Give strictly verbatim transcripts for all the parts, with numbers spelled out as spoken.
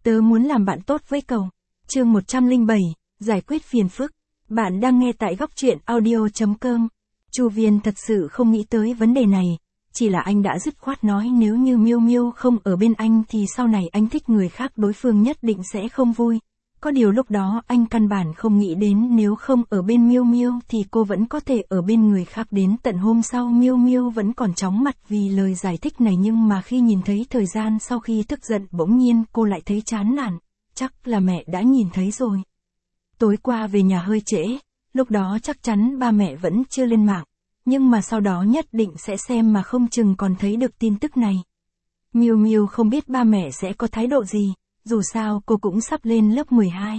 Tớ muốn làm bạn tốt với cậu. Chương một trăm lẻ bảy, giải quyết phiền phức. Bạn đang nghe tại góc truyện audio chấm com. Chu Viên thật sự không nghĩ tới vấn đề này, chỉ là anh đã dứt khoát nói nếu như Miêu Miêu không ở bên anh thì sau này anh thích người khác đối phương nhất định sẽ không vui. Có điều lúc đó anh căn bản không nghĩ đến nếu không ở bên Miêu Miêu thì cô vẫn có thể ở bên người khác. Đến tận hôm sau Miêu Miêu vẫn còn chóng mặt vì lời giải thích này, nhưng mà khi nhìn thấy thời gian sau khi tức giận bỗng nhiên cô lại thấy chán nản. Chắc là mẹ đã nhìn thấy rồi. Tối qua về nhà hơi trễ, lúc đó chắc chắn ba mẹ vẫn chưa lên mạng, nhưng mà sau đó nhất định sẽ xem mà không chừng còn thấy được tin tức này. Miêu Miêu không biết ba mẹ sẽ có thái độ gì, dù sao cô cũng sắp lên lớp mười hai.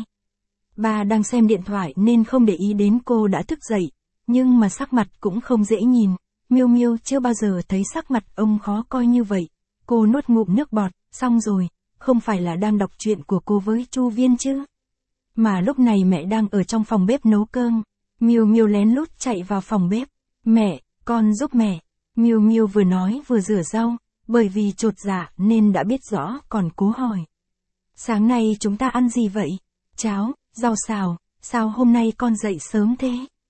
Ba đang xem điện thoại nên không để ý đến cô đã thức dậy, nhưng mà sắc mặt cũng không dễ nhìn. Miêu Miêu chưa bao giờ thấy sắc mặt ông khó coi như vậy. Cô nuốt ngụm nước bọt, xong rồi, không phải là đang đọc truyện của cô với Chu Viên chứ? Mà lúc này mẹ đang ở trong phòng bếp nấu cơm. Miêu Miêu lén lút chạy vào phòng bếp. Mẹ, con giúp mẹ. Miêu Miêu vừa nói vừa rửa rau, bởi vì chột dạ nên đã biết rõ còn cố hỏi. Sáng nay chúng ta ăn gì vậy? Cháo, rau xào, sao hôm nay con dậy sớm thế?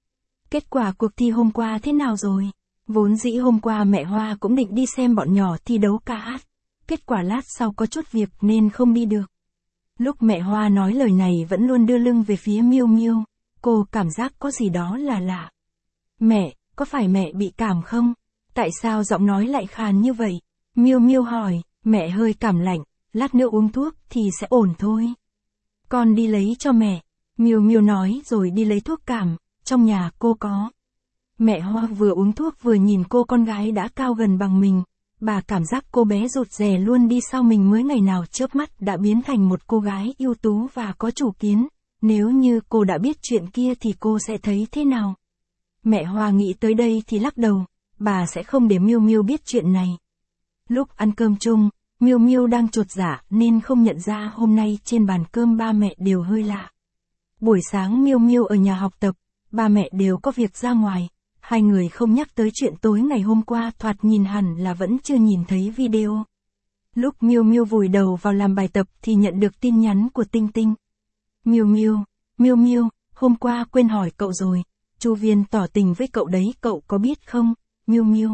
Kết quả cuộc thi hôm qua thế nào rồi? Vốn dĩ hôm qua mẹ Hoa cũng định đi xem bọn nhỏ thi đấu ca hát. Kết quả lát sau có chút việc nên không đi được. Lúc mẹ Hoa nói lời này vẫn luôn đưa lưng về phía Miêu Miêu, cô cảm giác có gì đó là lạ. Mẹ, có phải mẹ bị cảm không? Tại sao giọng nói lại khàn như vậy? Miêu Miêu hỏi, mẹ hơi cảm lạnh, lát nữa uống thuốc thì sẽ ổn thôi. Con đi lấy cho mẹ. Miêu Miêu nói rồi đi lấy thuốc cảm, trong nhà cô có. Mẹ Hoa vừa uống thuốc vừa nhìn cô con gái đã cao gần bằng mình. Bà cảm giác cô bé rụt rè luôn đi sau mình mới ngày nào chớp mắt đã biến thành một cô gái ưu tú và có chủ kiến. Nếu như cô đã biết chuyện kia thì cô sẽ thấy thế nào? Mẹ Hoa nghĩ tới đây thì lắc đầu, bà sẽ không để Miêu Miêu biết chuyện này. Lúc ăn cơm chung, Miêu Miêu đang chột dạ nên không nhận ra hôm nay trên bàn cơm ba mẹ đều hơi lạ. Buổi sáng Miêu Miêu ở nhà học tập, ba mẹ đều có việc ra ngoài. Hai người không nhắc tới chuyện tối ngày hôm qua, thoạt nhìn hẳn là vẫn chưa nhìn thấy video. Lúc Miêu Miêu vùi đầu vào làm bài tập thì nhận được tin nhắn của Tinh Tinh. Miêu Miêu, Miêu Miêu, hôm qua quên hỏi cậu rồi, Chu Viên tỏ tình với cậu đấy, cậu có biết không? Miêu Miêu,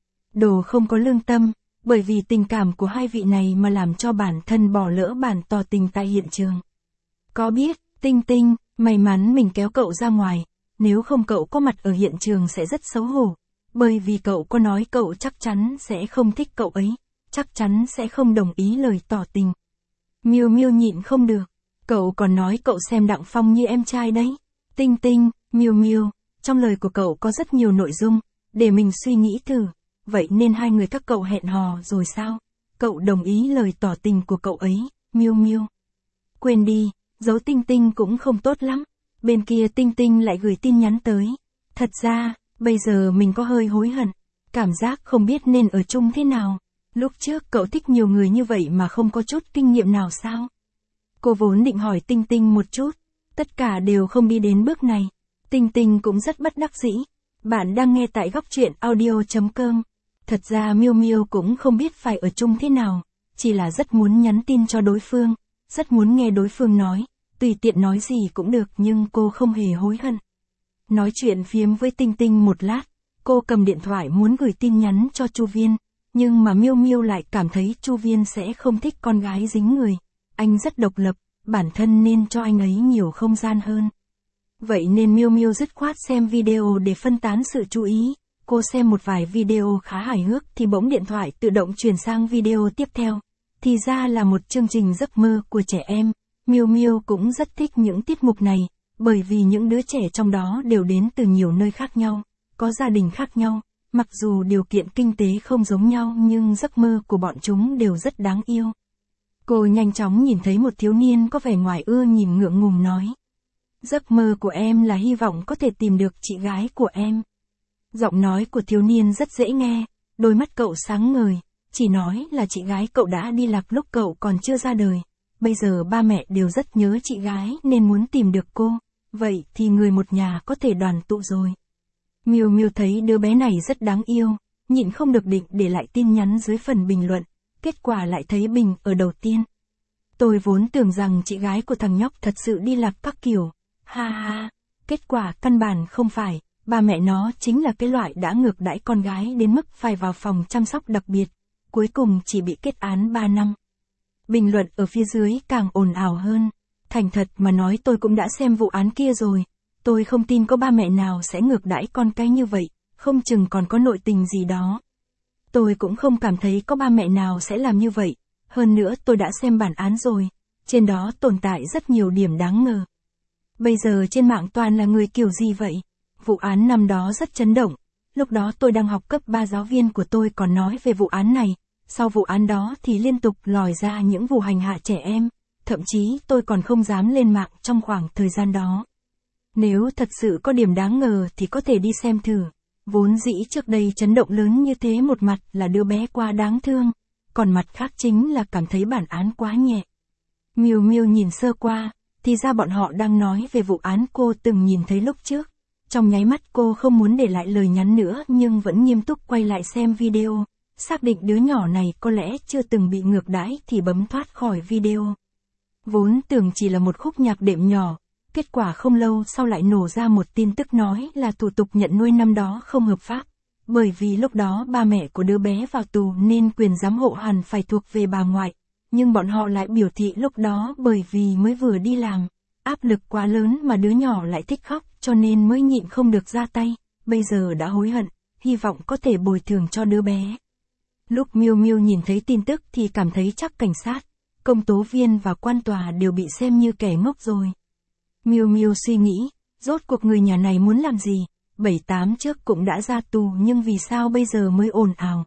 đồ không có lương tâm, bởi vì tình cảm của hai vị này mà làm cho bản thân bỏ lỡ bản tỏ tình tại hiện trường. Có biết, Tinh Tinh, may mắn mình kéo cậu ra ngoài. Nếu không cậu có mặt ở hiện trường sẽ rất xấu hổ, bởi vì cậu có nói cậu chắc chắn sẽ không thích cậu ấy, chắc chắn sẽ không đồng ý lời tỏ tình. Miêu Miêu nhịn không được, cậu còn nói cậu xem Đặng Phong như em trai đấy. Tinh Tinh, Miêu Miêu, trong lời của cậu có rất nhiều nội dung, để mình suy nghĩ thử, vậy nên hai người các cậu hẹn hò rồi sao? Cậu đồng ý lời tỏ tình của cậu ấy, Miêu Miêu. Quên đi, giấu Tinh Tinh cũng không tốt lắm. Bên kia Tinh Tinh lại gửi tin nhắn tới. Thật ra, bây giờ mình có hơi hối hận. Cảm giác không biết nên ở chung thế nào. Lúc trước cậu thích nhiều người như vậy mà không có chút kinh nghiệm nào sao? Cô vốn định hỏi Tinh Tinh một chút. Tất cả đều không đi đến bước này. Tinh Tinh cũng rất bất đắc dĩ. Bạn đang nghe tại góc truyện audio chấm com. Thật ra Miêu Miêu cũng không biết phải ở chung thế nào. Chỉ là rất muốn nhắn tin cho đối phương. Rất muốn nghe đối phương nói. Tùy tiện nói gì cũng được nhưng cô không hề hối hận. Nói chuyện phiếm với Tinh Tinh một lát, cô cầm điện thoại muốn gửi tin nhắn cho Chu Viên, nhưng mà Miêu Miêu lại cảm thấy Chu Viên sẽ không thích con gái dính người. Anh rất độc lập, bản thân nên cho anh ấy nhiều không gian hơn. Vậy nên Miêu Miêu dứt khoát xem video để phân tán sự chú ý. Cô xem một vài video khá hài hước thì bỗng điện thoại tự động chuyển sang video tiếp theo. Thì ra là một chương trình giấc mơ của trẻ em. Miêu Miêu cũng rất thích những tiết mục này, bởi vì những đứa trẻ trong đó đều đến từ nhiều nơi khác nhau, có gia đình khác nhau, mặc dù điều kiện kinh tế không giống nhau nhưng giấc mơ của bọn chúng đều rất đáng yêu. Cô nhanh chóng nhìn thấy một thiếu niên có vẻ ngoài ưa nhìn ngượng ngùng nói. Giấc mơ của em là hy vọng có thể tìm được chị gái của em. Giọng nói của thiếu niên rất dễ nghe, đôi mắt cậu sáng ngời, chỉ nói là chị gái cậu đã đi lạc lúc cậu còn chưa ra đời. Bây giờ ba mẹ đều rất nhớ chị gái nên muốn tìm được cô, vậy thì người một nhà có thể đoàn tụ rồi. Miêu Miêu thấy đứa bé này rất đáng yêu, nhịn không được định để lại tin nhắn dưới phần bình luận, kết quả lại thấy bình ở đầu tiên. Tôi vốn tưởng rằng chị gái của thằng nhóc thật sự đi lạc các kiểu. Ha ha, kết quả căn bản không phải, ba mẹ nó chính là cái loại đã ngược đãi con gái đến mức phải vào phòng chăm sóc đặc biệt, cuối cùng chỉ bị kết án ba năm. Bình luận ở phía dưới càng ồn ào hơn. Thành thật mà nói tôi cũng đã xem vụ án kia rồi. Tôi không tin có ba mẹ nào sẽ ngược đãi con cái như vậy, không chừng còn có nội tình gì đó. Tôi cũng không cảm thấy có ba mẹ nào sẽ làm như vậy. Hơn nữa tôi đã xem bản án rồi. Trên đó tồn tại rất nhiều điểm đáng ngờ. Bây giờ trên mạng toàn là người kiểu gì vậy? Vụ án năm đó rất chấn động. Lúc đó tôi đang học cấp ba, giáo viên của tôi còn nói về vụ án này. Sau vụ án đó thì liên tục lòi ra những vụ hành hạ trẻ em. Thậm chí tôi còn không dám lên mạng trong khoảng thời gian đó. Nếu thật sự có điểm đáng ngờ thì có thể đi xem thử. Vốn dĩ trước đây chấn động lớn như thế, một mặt là đứa bé quá đáng thương, còn mặt khác chính là cảm thấy bản án quá nhẹ. Miu Miu nhìn sơ qua, thì ra bọn họ đang nói về vụ án cô từng nhìn thấy lúc trước. Trong nháy mắt cô không muốn để lại lời nhắn nữa nhưng vẫn nghiêm túc quay lại xem video, xác định đứa nhỏ này có lẽ chưa từng bị ngược đãi thì bấm thoát khỏi video. Vốn tưởng chỉ là một khúc nhạc đệm nhỏ, kết quả không lâu sau lại nổ ra một tin tức nói là thủ tục nhận nuôi năm đó không hợp pháp. Bởi vì lúc đó ba mẹ của đứa bé vào tù nên quyền giám hộ hẳn phải thuộc về bà ngoại. Nhưng bọn họ lại biểu thị lúc đó bởi vì mới vừa đi làm, áp lực quá lớn mà đứa nhỏ lại thích khóc cho nên mới nhịn không được ra tay, bây giờ đã hối hận, hy vọng có thể bồi thường cho đứa bé. Lúc Miu Miu nhìn thấy tin tức thì cảm thấy chắc cảnh sát, công tố viên và quan tòa đều bị xem như kẻ ngốc rồi. Miu Miu suy nghĩ, rốt cuộc người nhà này muốn làm gì, bảy tám trước cũng đã ra tù nhưng vì sao bây giờ mới ồn ào.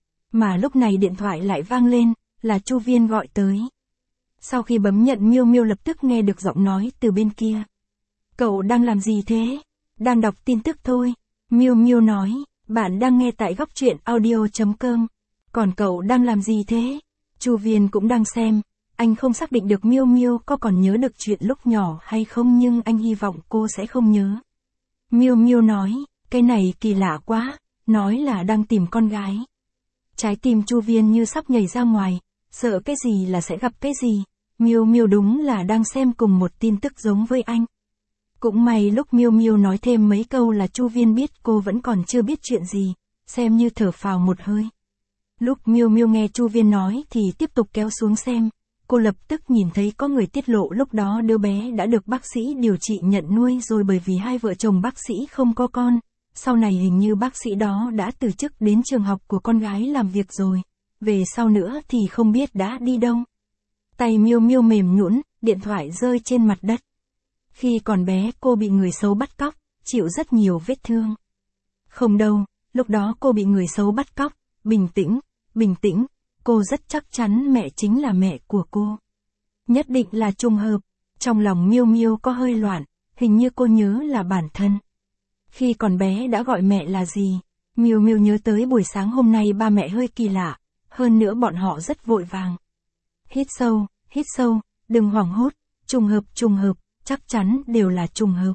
Mà lúc này điện thoại lại vang lên, là Chu Viên gọi tới. Sau khi bấm nhận Miu Miu lập tức nghe được giọng nói từ bên kia. Cậu đang làm gì thế? Đang đọc tin tức thôi. Miu Miu nói, bạn đang nghe tại góc truyện audio chấm com. Còn cậu đang làm gì thế? Chu Viên cũng đang xem. Anh không xác định được Miu Miu có còn nhớ được chuyện lúc nhỏ hay không nhưng anh hy vọng cô sẽ không nhớ. Miu Miu nói, cái này kỳ lạ quá, nói là đang tìm con gái. Trái tim Chu Viên như sắp nhảy ra ngoài, sợ cái gì là sẽ gặp cái gì. Miu Miu đúng là đang xem cùng một tin tức giống với anh. Cũng may lúc Miu Miu nói thêm mấy câu là Chu Viên biết cô vẫn còn chưa biết chuyện gì, xem như thở phào một hơi. Lúc Miu Miu nghe Chu Viên nói thì tiếp tục kéo xuống xem. Cô lập tức nhìn thấy có người tiết lộ lúc đó đứa bé đã được bác sĩ điều trị nhận nuôi rồi bởi vì hai vợ chồng bác sĩ không có con. Sau này hình như bác sĩ đó đã từ chức đến trường học của con gái làm việc rồi. Về sau nữa thì không biết đã đi đâu. Tay Miu Miu mềm nhũn, điện thoại rơi trên mặt đất. Khi còn bé cô bị người xấu bắt cóc, chịu rất nhiều vết thương. Không đâu, lúc đó cô bị người xấu bắt cóc, bình tĩnh, bình tĩnh. Cô rất chắc chắn mẹ chính là mẹ của cô. Nhất định là trùng hợp. Trong lòng Miu Miu có hơi loạn, hình như cô nhớ là bản thân. Khi còn bé đã gọi mẹ là gì? Miu Miu nhớ tới buổi sáng hôm nay ba mẹ hơi kỳ lạ, hơn nữa bọn họ rất vội vàng. Hít sâu, hít sâu, đừng hoảng hốt, trùng hợp trùng hợp, chắc chắn đều là trùng hợp.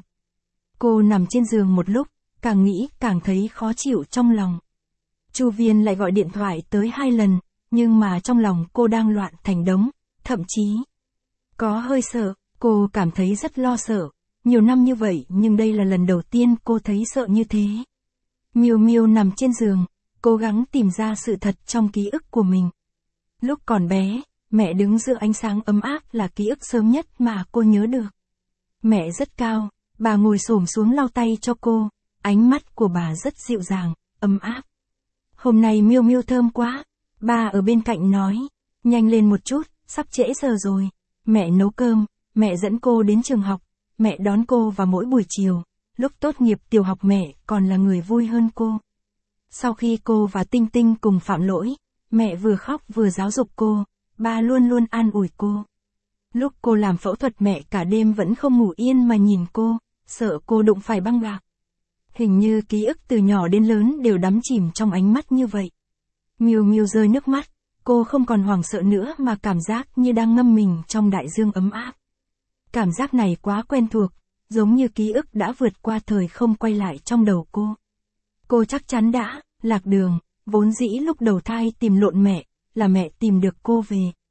Cô nằm trên giường một lúc, càng nghĩ càng thấy khó chịu trong lòng. Chu Viên lại gọi điện thoại tới hai lần. Nhưng mà trong lòng cô đang loạn thành đống, thậm chí có hơi sợ, cô cảm thấy rất lo sợ. Nhiều năm như vậy nhưng đây là lần đầu tiên cô thấy sợ như thế. Miu Miu nằm trên giường, cố gắng tìm ra sự thật trong ký ức của mình. Lúc còn bé, mẹ đứng giữa ánh sáng ấm áp là ký ức sớm nhất mà cô nhớ được. Mẹ rất cao, bà ngồi xổm xuống lau tay cho cô, ánh mắt của bà rất dịu dàng, ấm áp. Hôm nay Miu Miu thơm quá. Ba ở bên cạnh nói, nhanh lên một chút, sắp trễ giờ rồi. Mẹ nấu cơm, mẹ dẫn cô đến trường học, mẹ đón cô vào mỗi buổi chiều. Lúc tốt nghiệp tiểu học mẹ còn là người vui hơn cô. Sau khi cô và Tinh Tinh cùng phạm lỗi, mẹ vừa khóc vừa giáo dục cô, ba luôn luôn an ủi cô. Lúc cô làm phẫu thuật mẹ cả đêm vẫn không ngủ yên mà nhìn cô, sợ cô đụng phải băng gạc. Hình như ký ức từ nhỏ đến lớn đều đắm chìm trong ánh mắt như vậy. Miu Miu rơi nước mắt, cô không còn hoảng sợ nữa mà cảm giác như đang ngâm mình trong đại dương ấm áp. Cảm giác này quá quen thuộc, giống như ký ức đã vượt qua thời không quay lại trong đầu cô. Cô chắc chắn đã lạc đường, vốn dĩ lúc đầu thai tìm lộn mẹ, là mẹ tìm được cô về.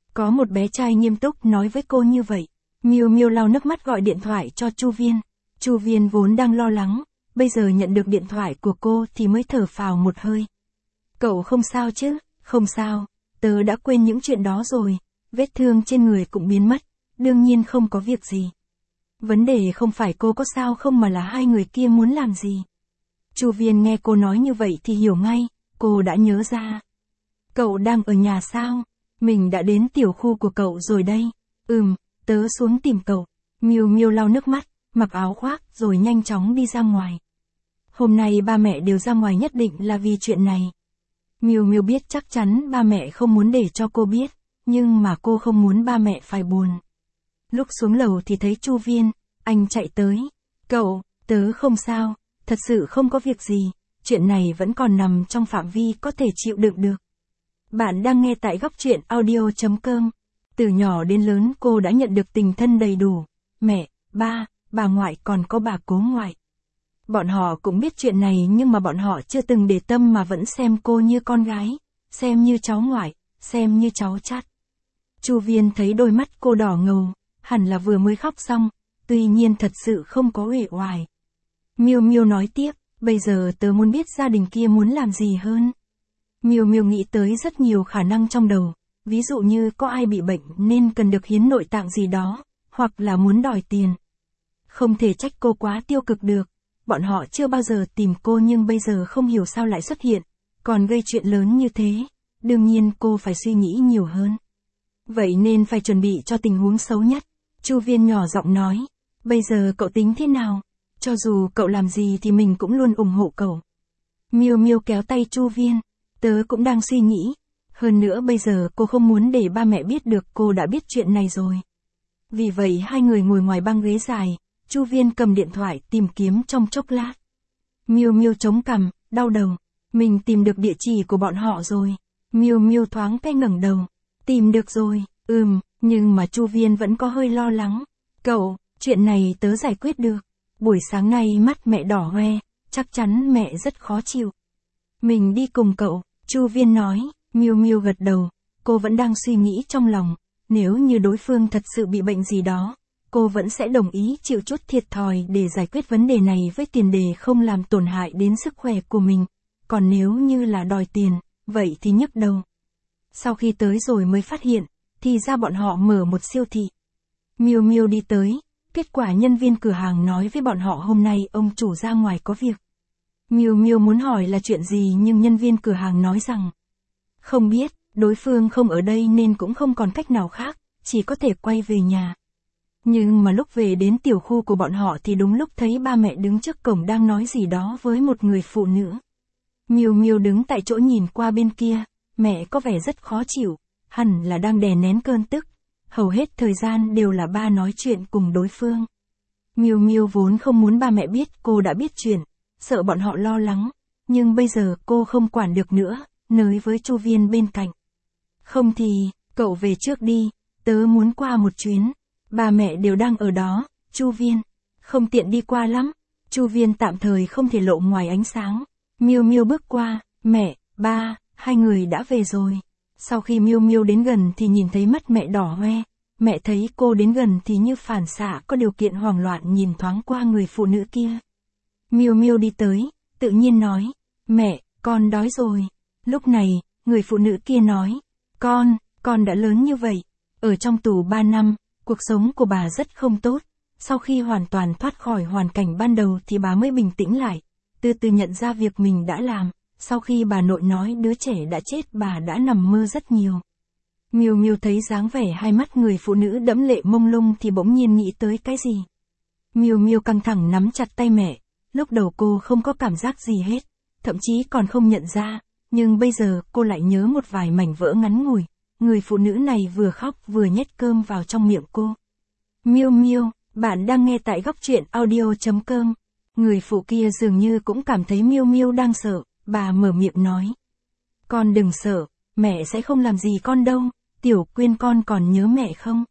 Có một bé trai nghiêm túc nói với cô như vậy. Miêu Miêu lau nước mắt gọi điện thoại cho Chu Viên. Chu Viên vốn đang lo lắng, bây giờ nhận được điện thoại của cô thì mới thở phào một hơi. Cậu không sao chứ? Không sao, tớ đã quên những chuyện đó rồi, vết thương trên người cũng biến mất, đương nhiên không có việc gì. Vấn đề không phải cô có sao không mà là hai người kia muốn làm gì. Chu Viên nghe cô nói như vậy thì hiểu ngay, cô đã nhớ ra. Cậu đang ở nhà sao? Mình đã đến tiểu khu của cậu rồi đây. Ừm, tớ xuống tìm cậu. Miêu Miêu lau nước mắt, mặc áo khoác rồi nhanh chóng đi ra ngoài. Hôm nay ba mẹ đều ra ngoài nhất định là vì chuyện này. Miêu Miêu biết chắc chắn ba mẹ không muốn để cho cô biết, nhưng mà cô không muốn ba mẹ phải buồn. Lúc xuống lầu thì thấy Chu Viên, anh chạy tới. Cậu, tớ không sao, thật sự không có việc gì, chuyện này vẫn còn nằm trong phạm vi có thể chịu đựng được. Bạn đang nghe tại góc truyện audio chấm com. Từ nhỏ đến lớn cô đã nhận được tình thân đầy đủ. Mẹ, ba, bà ngoại còn có bà cố ngoại. Bọn họ cũng biết chuyện này nhưng mà bọn họ chưa từng để tâm mà vẫn xem cô như con gái, xem như cháu ngoại, xem như cháu chắt. Chu Viên thấy đôi mắt cô đỏ ngầu, hẳn là vừa mới khóc xong, tuy nhiên thật sự không có uể oải. Miêu Miêu nói tiếp, bây giờ tớ muốn biết gia đình kia muốn làm gì hơn. Miêu Miêu nghĩ tới rất nhiều khả năng trong đầu, ví dụ như có ai bị bệnh nên cần được hiến nội tạng gì đó, hoặc là muốn đòi tiền. Không thể trách cô quá tiêu cực được, bọn họ chưa bao giờ tìm cô nhưng bây giờ không hiểu sao lại xuất hiện, còn gây chuyện lớn như thế, đương nhiên cô phải suy nghĩ nhiều hơn. Vậy nên phải chuẩn bị cho tình huống xấu nhất. Chu Viên nhỏ giọng nói, bây giờ cậu tính thế nào? Cho dù cậu làm gì thì mình cũng luôn ủng hộ cậu. Miêu Miêu kéo tay Chu Viên, tớ cũng đang suy nghĩ. Hơn nữa bây giờ cô không muốn để ba mẹ biết được cô đã biết chuyện này rồi. Vì vậy hai người ngồi ngoài băng ghế dài, Chu Viên cầm điện thoại tìm kiếm trong chốc lát. Miêu Miêu chống cằm, đau đầu, mình tìm được địa chỉ của bọn họ rồi. Miêu Miêu thoáng cái ngẩng đầu, tìm được rồi, ừm, nhưng mà Chu Viên vẫn có hơi lo lắng. Cậu, chuyện này tớ giải quyết được. Buổi sáng nay mắt mẹ đỏ hoe, chắc chắn mẹ rất khó chịu. Mình đi cùng cậu, Chu Viên nói. Miêu Miêu gật đầu, cô vẫn đang suy nghĩ trong lòng, nếu như đối phương thật sự bị bệnh gì đó, cô vẫn sẽ đồng ý chịu chút thiệt thòi để giải quyết vấn đề này với tiền đề không làm tổn hại đến sức khỏe của mình, còn nếu như là đòi tiền, vậy thì nhức đầu. Sau khi tới rồi mới phát hiện, thì ra bọn họ mở một siêu thị. Miêu Miêu đi tới, kết quả nhân viên cửa hàng nói với bọn họ hôm nay ông chủ ra ngoài có việc. Miêu Miêu muốn hỏi là chuyện gì nhưng nhân viên cửa hàng nói rằng không biết, đối phương không ở đây nên cũng không còn cách nào khác, chỉ có thể quay về nhà. Nhưng mà lúc về đến tiểu khu của bọn họ thì đúng lúc thấy ba mẹ đứng trước cổng đang nói gì đó với một người phụ nữ. Miêu Miêu đứng tại chỗ nhìn qua bên kia, mẹ có vẻ rất khó chịu, hẳn là đang đè nén cơn tức, hầu hết thời gian đều là ba nói chuyện cùng đối phương. Miêu Miêu vốn không muốn ba mẹ biết cô đã biết chuyện, sợ bọn họ lo lắng, nhưng bây giờ cô không quản được nữa, nói với Chu Viên bên cạnh. Không thì, cậu về trước đi, tớ muốn qua một chuyến, ba mẹ đều đang ở đó, Chu Viên, không tiện đi qua lắm, Chu Viên tạm thời không thể lộ ngoài ánh sáng. Miêu Miêu bước qua, mẹ, ba, hai người đã về rồi. Sau khi Miêu Miêu đến gần thì nhìn thấy mắt mẹ đỏ hoe, mẹ thấy cô đến gần thì như phản xạ có điều kiện hoảng loạn nhìn thoáng qua người phụ nữ kia. Miêu Miêu đi tới, tự nhiên nói, mẹ, con đói rồi. Lúc này, người phụ nữ kia nói, con, con đã lớn như vậy, ở trong tù ba năm, cuộc sống của bà rất không tốt, sau khi hoàn toàn thoát khỏi hoàn cảnh ban đầu thì bà mới bình tĩnh lại, từ từ nhận ra việc mình đã làm, sau khi bà nội nói đứa trẻ đã chết bà đã nằm mơ rất nhiều. Miêu Miêu thấy dáng vẻ hai mắt người phụ nữ đẫm lệ mông lung thì bỗng nhiên nghĩ tới cái gì. Miêu Miêu căng thẳng nắm chặt tay mẹ, lúc đầu cô không có cảm giác gì hết, thậm chí còn không nhận ra. Nhưng bây giờ cô lại nhớ một vài mảnh vỡ ngắn ngủi, người phụ nữ này vừa khóc vừa nhét cơm vào trong miệng cô. Miêu Miêu, bạn đang nghe tại góc truyện audio chấm com. Người phụ kia dường như cũng cảm thấy Miêu Miêu đang sợ, bà mở miệng nói. Con đừng sợ, mẹ sẽ không làm gì con đâu, Tiểu Quyên con còn nhớ mẹ không?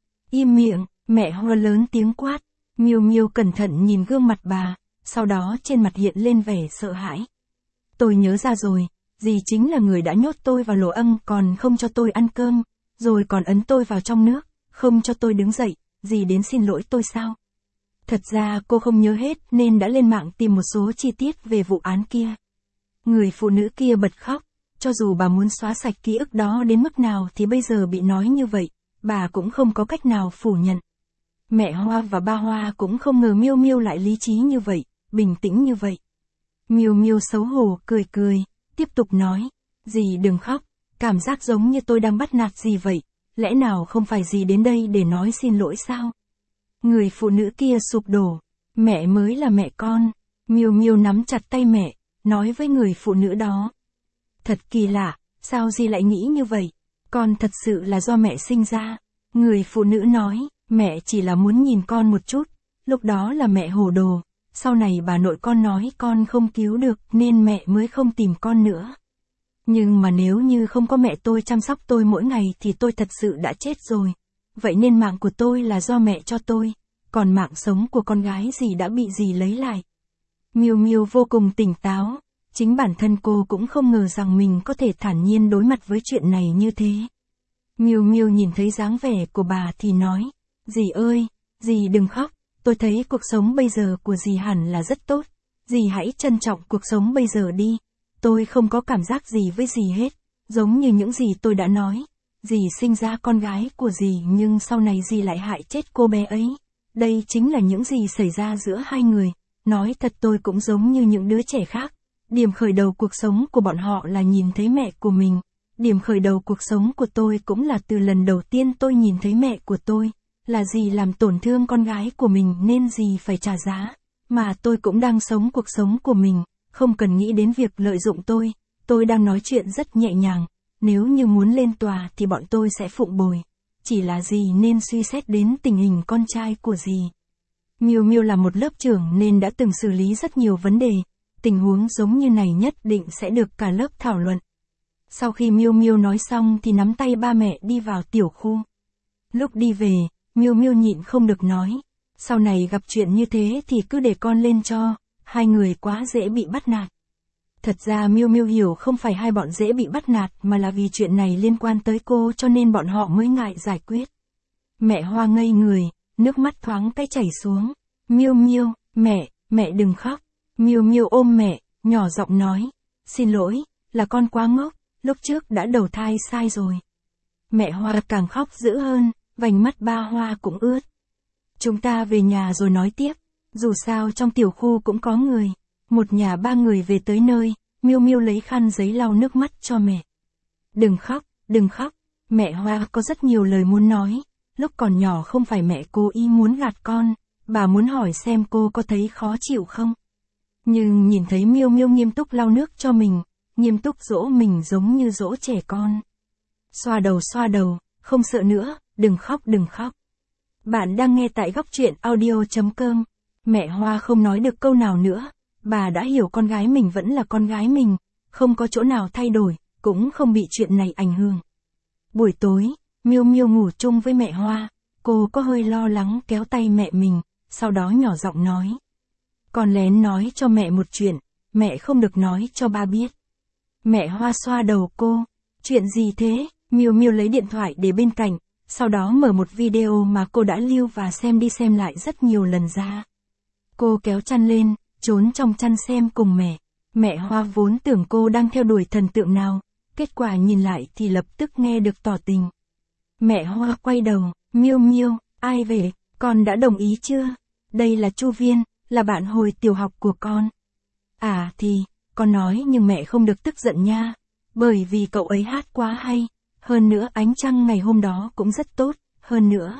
Im miệng, mẹ hoa lớn tiếng quát. Miêu Miêu cẩn thận nhìn gương mặt bà, sau đó trên mặt hiện lên vẻ sợ hãi. Tôi nhớ ra rồi. Dì chính là người đã nhốt tôi vào lỗ âm còn không cho tôi ăn cơm, rồi còn ấn tôi vào trong nước, không cho tôi đứng dậy, dì đến xin lỗi tôi sao? Thật ra cô không nhớ hết nên đã lên mạng tìm một số chi tiết về vụ án kia. Người phụ nữ kia bật khóc, cho dù bà muốn xóa sạch ký ức đó đến mức nào thì bây giờ bị nói như vậy, bà cũng không có cách nào phủ nhận. Mẹ Hoa và ba Hoa cũng không ngờ Miêu Miêu lại lý trí như vậy, bình tĩnh như vậy. Miêu Miêu xấu hổ cười cười, tiếp tục nói, dì đừng khóc, cảm giác giống như tôi đang bắt nạt dì vậy, lẽ nào không phải dì đến đây để nói xin lỗi sao? Người phụ nữ kia sụp đổ, mẹ mới là mẹ con. Miêu Miêu nắm chặt tay mẹ, nói với người phụ nữ đó. Thật kỳ lạ, sao dì lại nghĩ như vậy? Con thật sự là do mẹ sinh ra. Người phụ nữ nói, mẹ chỉ là muốn nhìn con một chút, lúc đó là mẹ hồ đồ, sau này bà nội con nói con không cứu được nên mẹ mới không tìm con nữa. Nhưng mà nếu như không có mẹ tôi chăm sóc tôi mỗi ngày thì tôi thật sự đã chết rồi. Vậy nên mạng của tôi là do mẹ cho tôi, còn mạng sống của con gái dì đã bị dì lấy lại. Miêu Miêu vô cùng tỉnh táo, chính bản thân cô cũng không ngờ rằng mình có thể thản nhiên đối mặt với chuyện này như thế. Miêu Miêu nhìn thấy dáng vẻ của bà thì nói, dì ơi, dì đừng khóc, tôi thấy cuộc sống bây giờ của dì hẳn là rất tốt, dì hãy trân trọng cuộc sống bây giờ đi, tôi không có cảm giác gì với dì hết, giống như những gì tôi đã nói, dì sinh ra con gái của dì nhưng sau này dì lại hại chết cô bé ấy, đây chính là những gì xảy ra giữa hai người, nói thật tôi cũng giống như những đứa trẻ khác, điểm khởi đầu cuộc sống của bọn họ là nhìn thấy mẹ của mình. Điểm khởi đầu cuộc sống của tôi cũng là từ lần đầu tiên tôi nhìn thấy mẹ của tôi, là dì làm tổn thương con gái của mình nên dì phải trả giá, mà tôi cũng đang sống cuộc sống của mình, không cần nghĩ đến việc lợi dụng tôi, tôi đang nói chuyện rất nhẹ nhàng, nếu như muốn lên tòa thì bọn tôi sẽ phụng bồi, chỉ là dì nên suy xét đến tình hình con trai của dì. Miêu Miêu là một lớp trưởng nên đã từng xử lý rất nhiều vấn đề, tình huống giống như này nhất định sẽ được cả lớp thảo luận. Sau khi Miêu Miêu nói xong thì nắm tay ba mẹ đi vào tiểu khu. Lúc đi về, Miêu Miêu nhịn không được nói, sau này gặp chuyện như thế thì cứ để con lên cho, hai người quá dễ bị bắt nạt. Thật ra Miêu Miêu hiểu không phải hai bọn dễ bị bắt nạt mà là vì chuyện này liên quan tới cô cho nên bọn họ mới ngại giải quyết. Mẹ Hoa ngây người, nước mắt thoáng cái chảy xuống. Miêu Miêu, mẹ, mẹ đừng khóc. Miêu Miêu ôm mẹ, nhỏ giọng nói, xin lỗi, là con quá ngốc. Lúc trước đã đầu thai sai rồi. Mẹ Hoa càng khóc dữ hơn, vành mắt ba Hoa cũng ướt. Chúng ta về nhà rồi nói tiếp, dù sao trong tiểu khu cũng có người. Một nhà ba người về tới nơi, Miêu Miêu lấy khăn giấy lau nước mắt cho mẹ. Đừng khóc, đừng khóc, mẹ Hoa có rất nhiều lời muốn nói. Lúc còn nhỏ không phải mẹ cô ý muốn gạt con, bà muốn hỏi xem cô có thấy khó chịu không. Nhưng nhìn thấy Miêu Miêu nghiêm túc lau nước cho mình, nghiêm túc dỗ mình giống như dỗ trẻ con. Xoa đầu xoa đầu, không sợ nữa, đừng khóc đừng khóc. Bạn đang nghe tại góc truyện audio chấm com. Mẹ Hoa không nói được câu nào nữa, bà đã hiểu con gái mình vẫn là con gái mình, không có chỗ nào thay đổi, cũng không bị chuyện này ảnh hưởng. Buổi tối, Miêu Miêu ngủ chung với mẹ Hoa, cô có hơi lo lắng kéo tay mẹ mình, sau đó nhỏ giọng nói. Con lén nói cho mẹ một chuyện, mẹ không được nói cho ba biết. Mẹ Hoa xoa đầu cô, chuyện gì thế? Miêu Miêu lấy điện thoại để bên cạnh, sau đó mở một video mà cô đã lưu và xem đi xem lại rất nhiều lần ra. Cô kéo chăn lên, trốn trong chăn xem cùng mẹ. Mẹ Hoa vốn tưởng cô đang theo đuổi thần tượng nào, kết quả nhìn lại thì lập tức nghe được tỏ tình. Mẹ Hoa quay đầu, Miêu Miêu, ai về, con đã đồng ý chưa? Đây là Chu Viên, là bạn hồi tiểu học của con. À thì, con nói nhưng mẹ không được tức giận nha, bởi vì cậu ấy hát quá hay, hơn nữa ánh trăng ngày hôm đó cũng rất tốt, hơn nữa.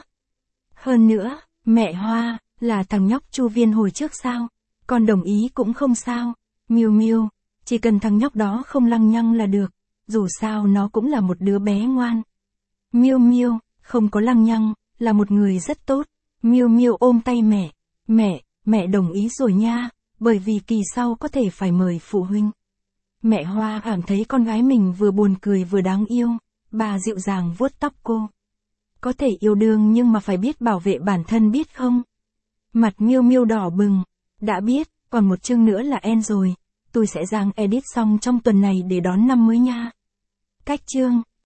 Hơn nữa, mẹ Hoa, là thằng nhóc Chu Viên hồi trước sao? Con đồng ý cũng không sao. Miêu Miêu, chỉ cần thằng nhóc đó không lăng nhăng là được, dù sao nó cũng là một đứa bé ngoan. Miêu Miêu, không có lăng nhăng, là một người rất tốt. Miêu Miêu ôm tay mẹ, mẹ, mẹ đồng ý rồi nha, bởi vì kỳ sau có thể phải mời phụ huynh. Mẹ Hoa cảm thấy con gái mình vừa buồn cười vừa đáng yêu, bà dịu dàng vuốt tóc cô. Có thể yêu đương nhưng mà phải biết bảo vệ bản thân biết không? Mặt Miêu Miêu đỏ bừng, đã biết, còn một chương nữa là end rồi, tôi sẽ giang edit xong trong tuần này để đón năm mới nha. Cách chương